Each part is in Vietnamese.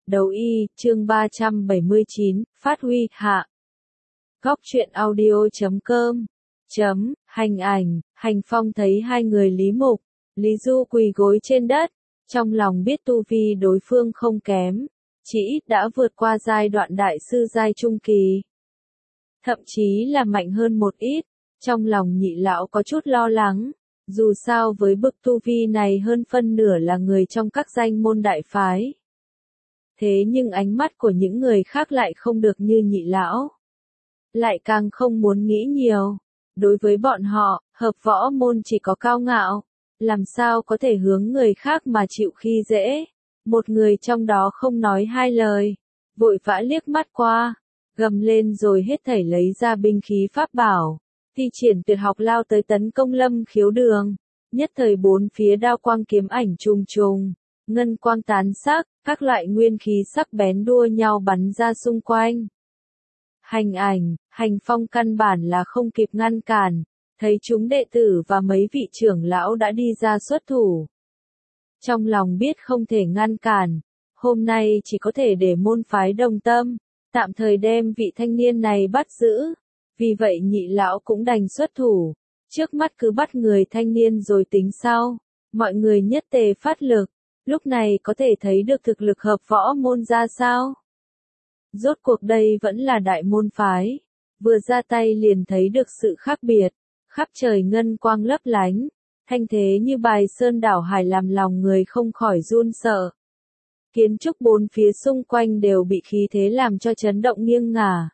Đấu y, chương 379, phát huy, hạ. Góc truyện audio.com. Hành ảnh, Hành Phong thấy hai người Lý Mục, Lý Du quỳ gối trên đất, trong lòng biết tu vi đối phương không kém, chỉ ít đã vượt qua giai đoạn đại sư giai trung kỳ. Thậm chí là mạnh hơn một ít, trong lòng nhị lão có chút lo lắng, dù sao với bậc tu vi này hơn phân nửa là người trong các danh môn đại phái. Thế nhưng ánh mắt của những người khác lại không được như nhị lão. Lại càng không muốn nghĩ nhiều. Đối với bọn họ, hợp võ môn chỉ có cao ngạo. Làm sao có thể hướng người khác mà chịu khi dễ. Một người trong đó không nói hai lời. Vội vã liếc mắt qua. Gầm lên rồi hết thảy lấy ra binh khí pháp bảo. Thi triển tuyệt học lao tới tấn công Lâm Khiếu Đường. Nhất thời bốn phía đao quang kiếm ảnh trùng trùng. Ngân quang tán sắc, các loại nguyên khí sắc bén đua nhau bắn ra xung quanh. Hành ảnh, Hành Phong căn bản là không kịp ngăn cản, thấy chúng đệ tử và mấy vị trưởng lão đã đi ra xuất thủ. Trong lòng biết không thể ngăn cản, hôm nay chỉ có thể để môn phái đồng tâm, tạm thời đem vị thanh niên này bắt giữ. Vì vậy nhị lão cũng đành xuất thủ, trước mắt cứ bắt người thanh niên rồi tính sau, mọi người nhất tề phát lực. Lúc này có thể thấy được thực lực hợp võ môn ra sao. Rốt cuộc đây vẫn là đại môn phái. Vừa ra tay liền thấy được sự khác biệt. Khắp trời ngân quang lấp lánh. Thanh thế như bài sơn đảo hải làm lòng người không khỏi run sợ. Kiến trúc bốn phía xung quanh đều bị khí thế làm cho chấn động nghiêng ngả.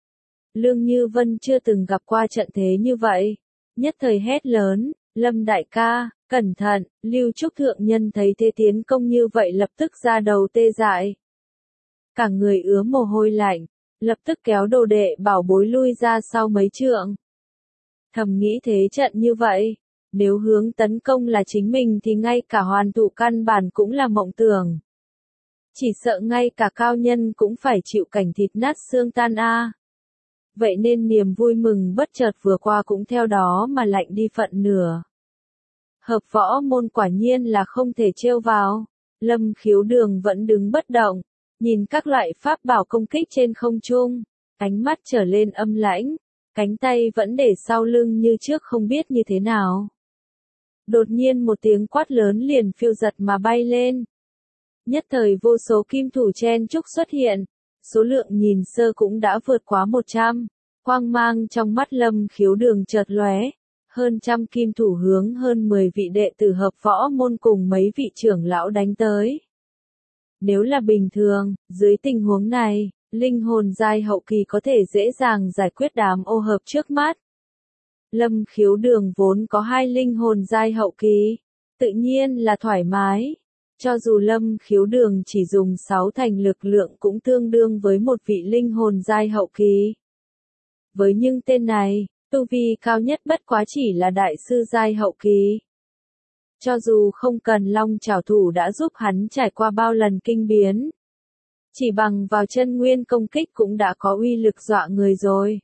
Lương Như Vân chưa từng gặp qua trận thế như vậy. Nhất thời hét lớn, Lâm đại ca. Cẩn thận, Lưu Trúc thượng nhân thấy thế tiến công như vậy lập tức ra đầu tê dại. Cả người ứa mồ hôi lạnh, lập tức kéo đồ đệ bảo bối lui ra sau mấy trượng. Thầm nghĩ thế trận như vậy, nếu hướng tấn công là chính mình thì ngay cả hoàn thủ căn bản cũng là mộng tưởng. Chỉ sợ ngay cả cao nhân cũng phải chịu cảnh thịt nát xương tan a. Vậy nên niềm vui mừng bất chợt vừa qua cũng theo đó mà lạnh đi phận nửa. Hợp võ môn quả nhiên là không thể trêu vào. Lâm Khiếu Đường vẫn đứng bất động, nhìn các loại pháp bảo công kích trên không trung, ánh mắt trở lên âm lãnh, cánh tay vẫn để sau lưng như trước không biết như thế nào. Đột nhiên một tiếng quát lớn liền phiêu giật mà bay lên. Nhất thời vô số kim thủ chen chúc xuất hiện, số lượng nhìn sơ cũng đã vượt quá 100, quang mang trong mắt Lâm Khiếu Đường chợt lóe. Hơn trăm kim thủ hướng hơn 10 vị đệ tử hợp võ môn cùng mấy vị trưởng lão đánh tới. Nếu là bình thường, dưới tình huống này, linh hồn giai hậu kỳ có thể dễ dàng giải quyết đám ô hợp trước mắt. Lâm Khiếu Đường vốn có 2 linh hồn giai hậu kỳ, tự nhiên là thoải mái. Cho dù Lâm Khiếu Đường chỉ dùng 6 thành lực lượng cũng tương đương với một vị linh hồn giai hậu kỳ. Với những tên này, tu vi cao nhất bất quá chỉ là đại sư giai hậu kỳ. Cho dù không cần long trảo thủ đã giúp hắn trải qua bao lần kinh biến. Chỉ bằng vào chân nguyên công kích cũng đã có uy lực dọa người rồi.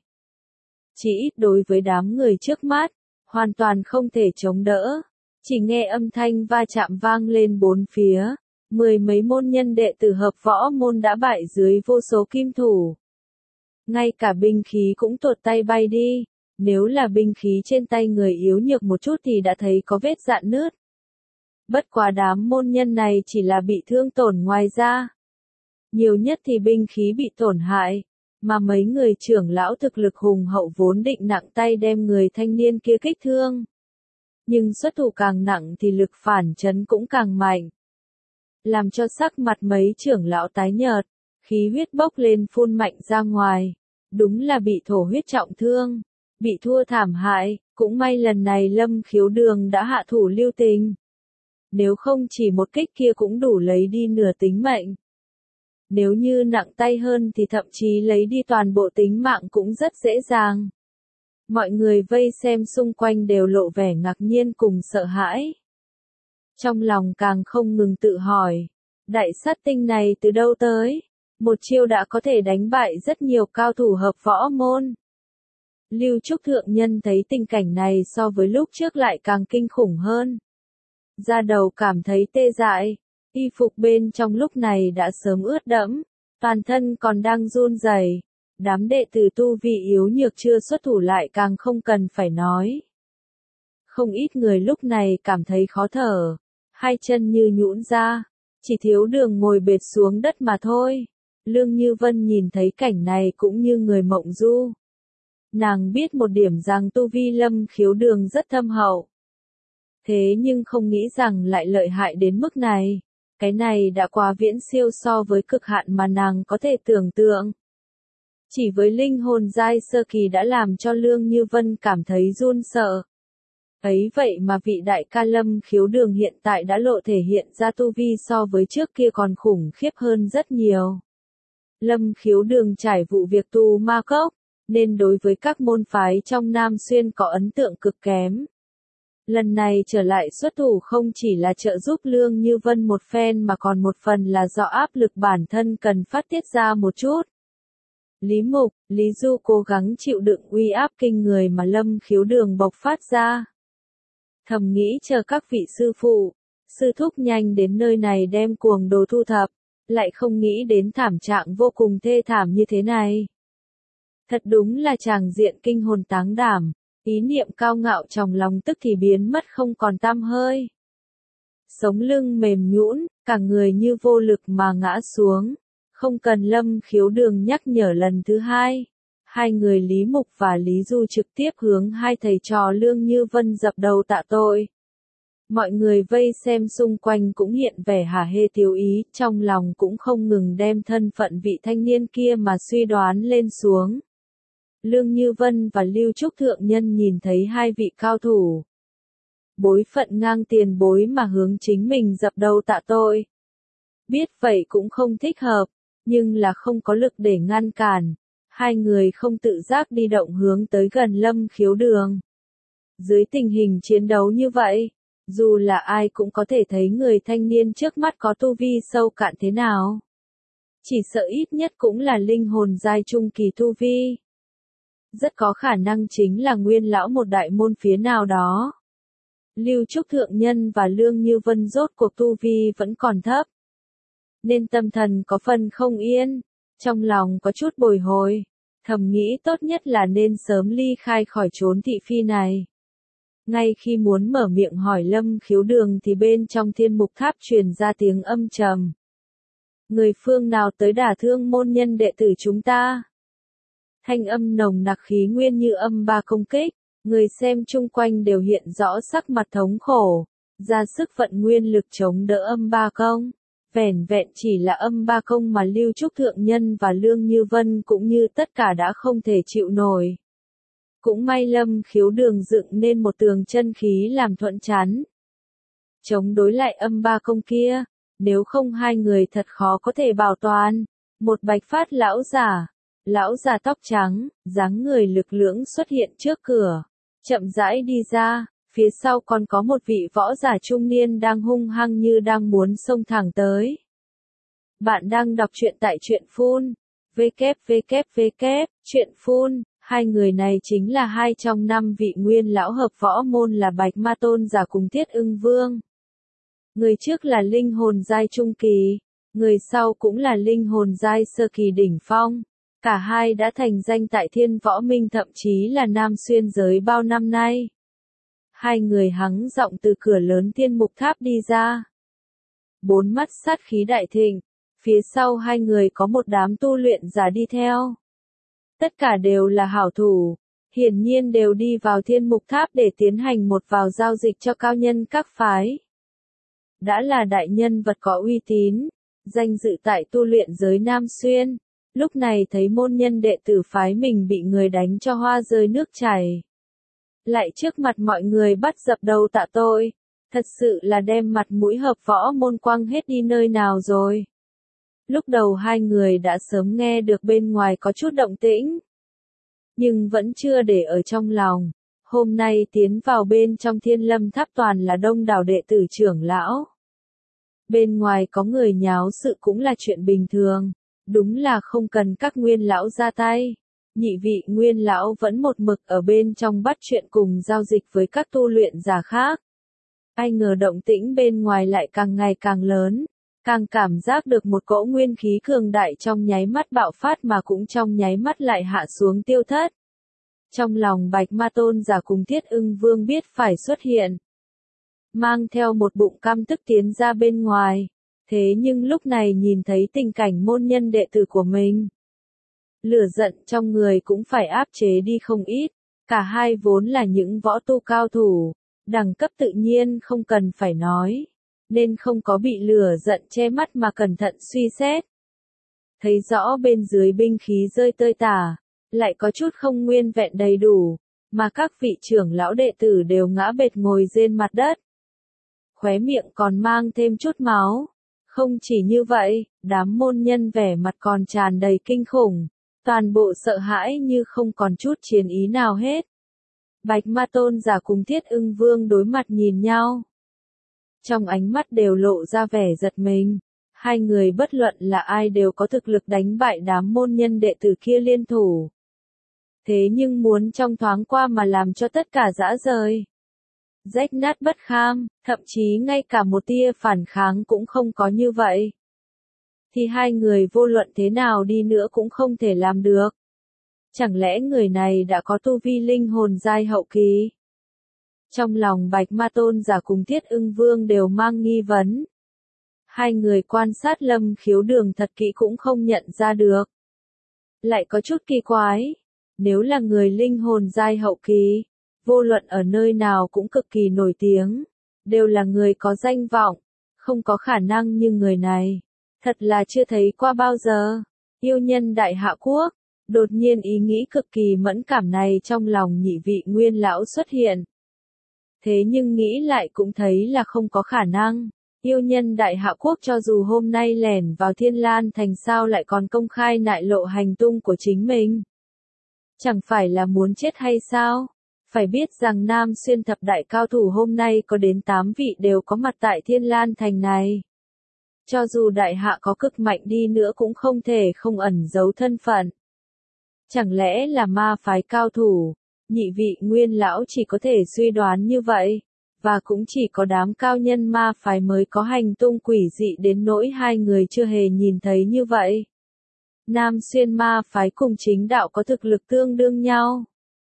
Chỉ ít đối với đám người trước mắt, hoàn toàn không thể chống đỡ. Chỉ nghe âm thanh va chạm vang lên bốn phía. 10 mấy môn nhân đệ tử hợp võ môn đã bại dưới vô số kim thủ. Ngay cả binh khí cũng tuột tay bay đi. Nếu là binh khí trên tay người yếu nhược một chút thì đã thấy có vết rạn nứt. Bất quá đám môn nhân này chỉ là bị thương tổn ngoài ra. Nhiều nhất thì binh khí bị tổn hại, mà mấy người trưởng lão thực lực hùng hậu vốn định nặng tay đem người thanh niên kia kích thương. Nhưng xuất thủ càng nặng thì lực phản chấn cũng càng mạnh. Làm cho sắc mặt mấy trưởng lão tái nhợt, khí huyết bốc lên phun mạnh ra ngoài. Đúng là bị thổ huyết trọng thương. Bị thua thảm hại, cũng may lần này Lâm Khiếu Đường đã hạ thủ lưu tình. Nếu không chỉ một kích kia cũng đủ lấy đi nửa tính mệnh. Nếu như nặng tay hơn thì thậm chí lấy đi toàn bộ tính mạng cũng rất dễ dàng. Mọi người vây xem xung quanh đều lộ vẻ ngạc nhiên cùng sợ hãi. Trong lòng càng không ngừng tự hỏi, đại sát tinh này từ đâu tới? Một chiêu đã có thể đánh bại rất nhiều cao thủ hợp võ môn. Lưu Trúc thượng nhân thấy tình cảnh này so với lúc trước lại càng kinh khủng hơn. Da đầu cảm thấy tê dại, Y phục bên trong lúc này đã sớm ướt đẫm, toàn thân còn đang run rẩy. Đám đệ tử tu vi yếu nhược chưa xuất thủ lại càng không cần phải nói. Không ít người lúc này cảm thấy khó thở, hai chân như nhũn ra, chỉ thiếu đường ngồi bệt xuống đất mà thôi. Lương Như Vân nhìn thấy cảnh này cũng như người mộng du. Nàng biết một điểm rằng tu vi Lâm Khiếu Đường rất thâm hậu. Thế nhưng không nghĩ rằng lại lợi hại đến mức này. Cái này đã quá viễn siêu so với cực hạn mà nàng có thể tưởng tượng. Chỉ với linh hồn giai sơ kỳ đã làm cho Lương Như Vân cảm thấy run sợ. Ấy vậy mà vị đại ca Lâm Khiếu Đường hiện tại đã lộ thể hiện ra tu vi so với trước kia còn khủng khiếp hơn rất nhiều. Lâm Khiếu Đường trải vụ việc tu ma cốc, nên đối với các môn phái trong Nam Xuyên có ấn tượng cực kém. Lần này trở lại xuất thủ không chỉ là trợ giúp Lương Như Vân một phen mà còn một phần là do áp lực bản thân cần phát tiết ra một chút. Lý Mục, Lý Du cố gắng chịu đựng uy áp kinh người mà Lâm Khiếu Đường bộc phát ra. Thầm nghĩ chờ các vị sư phụ, sư thúc nhanh đến nơi này đem cuồng đồ thu thập, lại không nghĩ đến thảm trạng vô cùng thê thảm như thế này. Thật đúng là tràng diện kinh hồn táng đảm, ý niệm cao ngạo trong lòng tức thì biến mất không còn tăm hơi. Sống lưng mềm nhũn, cả người như vô lực mà ngã xuống, không cần Lâm Khiếu Đường nhắc nhở lần thứ hai. Hai người Lý Mục và Lý Du trực tiếp hướng hai thầy trò Lương Như Vân dập đầu tạ tội. Mọi người vây xem xung quanh cũng hiện vẻ hả hê thiếu ý, trong lòng cũng không ngừng đem thân phận vị thanh niên kia mà suy đoán lên xuống. Lương Như Vân và Lưu Trúc Thượng Nhân nhìn thấy hai vị cao thủ. Bối phận ngang tiền bối mà hướng chính mình dập đầu tạ tội. Biết vậy cũng không thích hợp, nhưng là không có lực để ngăn cản. Hai người không tự giác đi động hướng tới gần Lâm Khiếu Đường. Dưới tình hình chiến đấu như vậy, dù là ai cũng có thể thấy người thanh niên trước mắt có tu vi sâu cạn thế nào. Chỉ sợ ít nhất cũng là linh hồn giai trung kỳ tu vi. Rất có khả năng chính là nguyên lão một đại môn phía nào đó. Lưu Trúc Thượng Nhân và Lương Như Vân rốt cuộc tu vi vẫn còn thấp, nên tâm thần có phần không yên, trong lòng có chút bồi hồi, thầm nghĩ tốt nhất là nên sớm ly khai khỏi chốn thị phi này. Ngay khi muốn mở miệng hỏi Lâm Khiếu Đường thì bên trong thiên mục tháp truyền ra tiếng âm trầm. Người phương nào tới đả thương môn nhân đệ tử chúng ta? Thanh âm nồng nặc khí nguyên như âm ba công kích, người xem chung quanh đều hiện rõ sắc mặt thống khổ, ra sức vận nguyên lực chống đỡ âm ba công. Vẻn vẹn chỉ là âm ba công mà Lưu Trúc Thượng Nhân và Lương Như Vân cũng như tất cả đã không thể chịu nổi. Cũng may Lâm Khiếu Đường dựng nên một tường chân khí làm thuận chắn, chống đối lại âm ba công kia, nếu không hai người thật khó có thể bảo toàn. Một bạch phát lão già tóc trắng, dáng người lực lưỡng xuất hiện trước cửa, chậm rãi đi ra, phía sau còn có một vị võ giả trung niên đang hung hăng như đang muốn xông thẳng tới. Bạn đang đọc truyện tại truyện phun, truyện phun, hai người này chính là hai trong năm vị nguyên lão hợp võ môn là Bạch Ma Tôn giả cùng Thiết Ưng Vương. Người trước là linh hồn giai trung kỳ, người sau cũng là linh hồn giai sơ kỳ đỉnh phong. Cả hai đã thành danh tại Thiên Võ Minh thậm chí là Nam Xuyên giới bao năm nay. Hai người hắng giọng từ cửa lớn thiên mục tháp đi ra. Bốn mắt sát khí đại thịnh, phía sau hai người có một đám tu luyện giả đi theo. Tất cả đều là hảo thủ, hiển nhiên đều đi vào thiên mục tháp để tiến hành một vào giao dịch cho cao nhân các phái. Đã là đại nhân vật có uy tín, danh dự tại tu luyện giới Nam Xuyên, lúc này thấy môn nhân đệ tử phái mình bị người đánh cho hoa rơi nước chảy. Lại trước mặt mọi người bắt dập đầu tạ tội, thật sự là đem mặt mũi hợp võ môn quăng hết đi nơi nào rồi. Lúc đầu hai người đã sớm nghe được bên ngoài có chút động tĩnh, nhưng vẫn chưa để ở trong lòng. Hôm nay tiến vào bên trong Thiên Lâm Tháp toàn là đông đảo đệ tử trưởng lão. Bên ngoài có người nháo sự cũng là chuyện bình thường, đúng là không cần các nguyên lão ra tay. Nhị vị nguyên lão vẫn một mực ở bên trong bắt chuyện cùng giao dịch với các tu luyện giả khác. Ai ngờ động tĩnh bên ngoài lại càng ngày càng lớn, càng cảm giác được một cỗ nguyên khí cường đại trong nháy mắt bạo phát mà cũng trong nháy mắt lại hạ xuống tiêu thất. Trong lòng Bạch Ma Tôn giả cùng Thiết Ưng Vương biết phải xuất hiện, mang theo một bụng căm tức tiến ra bên ngoài. Thế nhưng lúc này nhìn thấy tình cảnh môn nhân đệ tử của mình, lửa giận trong người cũng phải áp chế đi không ít. Cả hai vốn là những võ tu cao thủ, đẳng cấp tự nhiên không cần phải nói, nên không có bị lửa giận che mắt mà cẩn thận suy xét. Thấy rõ bên dưới binh khí rơi tơi tả, lại có chút không nguyên vẹn đầy đủ, mà các vị trưởng lão đệ tử đều ngã bệt ngồi trên mặt đất. Khóe miệng còn mang thêm chút máu. Không chỉ như vậy, đám môn nhân vẻ mặt còn tràn đầy kinh khủng, toàn bộ sợ hãi như không còn chút chiến ý nào hết. Bạch Ma Tôn giả cùng Thiết Ưng Vương đối mặt nhìn nhau. Trong ánh mắt đều lộ ra vẻ giật mình. Hai người bất luận là ai đều có thực lực đánh bại đám môn nhân đệ tử kia liên thủ. Thế nhưng muốn trong thoáng qua mà làm cho tất cả rã rời, rách nát bất kham, thậm chí ngay cả một tia phản kháng cũng không có như vậy, thì hai người vô luận thế nào đi nữa cũng không thể làm được. Chẳng lẽ người này đã có tu vi linh hồn giai hậu kỳ? Trong lòng Bạch Ma Tôn giả cùng Thiết Ưng Vương đều mang nghi vấn. Hai người quan sát Lâm Khiếu Đường thật kỹ cũng không nhận ra được. Lại có chút kỳ quái, nếu là người linh hồn giai hậu kỳ, vô luận ở nơi nào cũng cực kỳ nổi tiếng, đều là người có danh vọng, không có khả năng như người này. Thật là chưa thấy qua bao giờ. Yêu nhân Đại Hạ Quốc, đột nhiên ý nghĩ cực kỳ mẫn cảm này trong lòng nhị vị nguyên lão xuất hiện. Thế nhưng nghĩ lại cũng thấy là không có khả năng. Yêu nhân Đại Hạ Quốc cho dù hôm nay lẻn vào Thiên Lan Thành sao lại còn công khai nại lộ hành tung của chính mình. Chẳng phải là muốn chết hay sao? Phải biết rằng Nam Xuyên thập đại cao thủ hôm nay có đến 8 vị đều có mặt tại Thiên Lan Thành này. Cho dù Đại Hạ có cực mạnh đi nữa cũng không thể không ẩn giấu thân phận. Chẳng lẽ là ma phái cao thủ? Nhị vị nguyên lão chỉ có thể suy đoán như vậy, và cũng chỉ có đám cao nhân ma phái mới có hành tung quỷ dị đến nỗi hai người chưa hề nhìn thấy như vậy. Nam Xuyên ma phái cùng chính đạo có thực lực tương đương nhau.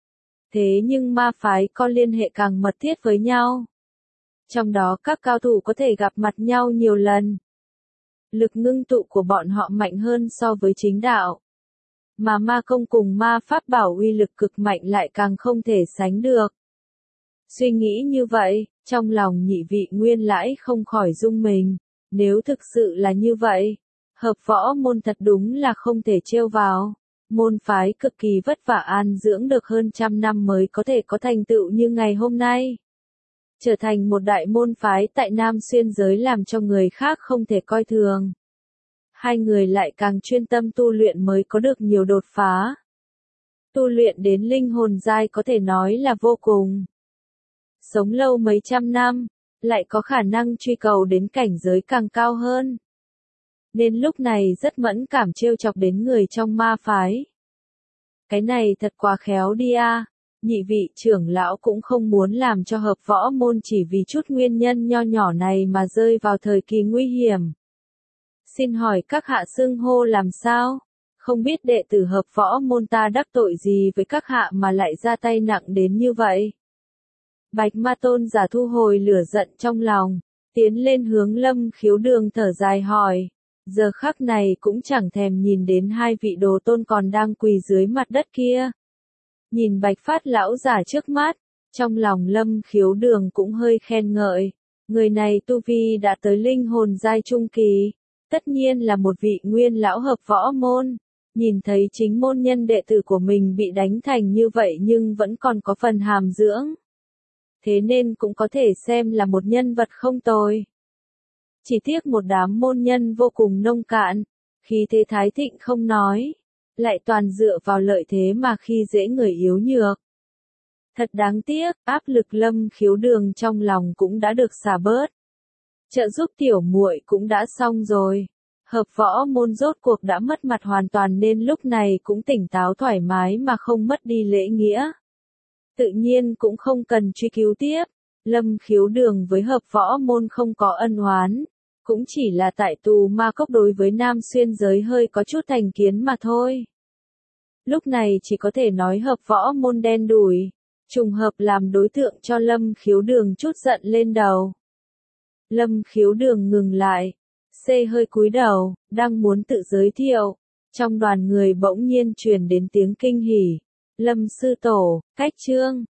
Thế nhưng ma phái có liên hệ càng mật thiết với nhau. Trong đó các cao thủ có thể gặp mặt nhau nhiều lần. Lực ngưng tụ của bọn họ mạnh hơn so với chính đạo. Mà ma công cùng ma pháp bảo uy lực cực mạnh lại càng không thể sánh được. Suy nghĩ như vậy, trong lòng nhị vị nguyên lãi không khỏi rung mình. Nếu thực sự là như vậy, hợp võ môn thật đúng là không thể trêu vào. Môn phái cực kỳ vất vả an dưỡng được hơn 100 năm mới có thể có thành tựu như ngày hôm nay. Trở thành một đại môn phái tại Nam Xuyên giới làm cho người khác không thể coi thường. Hai người lại càng chuyên tâm tu luyện mới có được nhiều đột phá. Tu luyện đến linh hồn giai có thể nói là vô cùng. Sống lâu mấy trăm năm, lại có khả năng truy cầu đến cảnh giới càng cao hơn. Nên lúc này rất mẫn cảm trêu chọc đến người trong ma phái. Cái này thật quá khéo đi a. Nhị vị trưởng lão cũng không muốn làm cho hợp võ môn chỉ vì chút nguyên nhân nho nhỏ này mà rơi vào thời kỳ nguy hiểm. Xin hỏi các hạ xưng hô làm sao? Không biết đệ tử hợp võ môn ta đắc tội gì với các hạ mà lại ra tay nặng đến như vậy? Bạch Ma Tôn giả thu hồi lửa giận trong lòng, tiến lên hướng Lâm Khiếu Đường thở dài hỏi. Giờ khắc này cũng chẳng thèm nhìn đến hai vị đồ tôn còn đang quỳ dưới mặt đất kia. Nhìn Bạch Phát lão giả trước mắt, trong lòng Lâm Khiếu Đường cũng hơi khen ngợi. Người này tu vi đã tới linh hồn giai trung kỳ, tất nhiên là một vị nguyên lão hợp võ môn. Nhìn thấy chính môn nhân đệ tử của mình bị đánh thành như vậy nhưng vẫn còn có phần hàm dưỡng. Thế nên cũng có thể xem là một nhân vật không tồi. Chỉ tiếc một đám môn nhân vô cùng nông cạn, khí thế thái thịnh không nói, lại toàn dựa vào lợi thế mà khi dễ người yếu nhược. Thật đáng tiếc, áp lực Lâm Khiếu Đường trong lòng cũng đã được xả bớt. Trợ giúp tiểu muội cũng đã xong rồi. Hợp võ môn rốt cuộc đã mất mặt hoàn toàn nên lúc này cũng tỉnh táo thoải mái mà không mất đi lễ nghĩa. Tự nhiên cũng không cần truy cứu tiếp. Lâm Khiếu Đường với hợp võ môn không có ân oán, Cũng chỉ là tại tù ma cốc đối với nam xuyên giới hơi có chút thành kiến mà thôi. Lúc này chỉ có thể nói hợp võ môn đen đủi, trùng hợp làm đối tượng cho Lâm Khiếu Đường chút giận lên đầu. Lâm Khiếu Đường ngừng lại, hơi cúi đầu, đang muốn tự giới thiệu. Trong đoàn người bỗng nhiên truyền đến tiếng kinh hỉ. Lâm sư tổ, cách trương.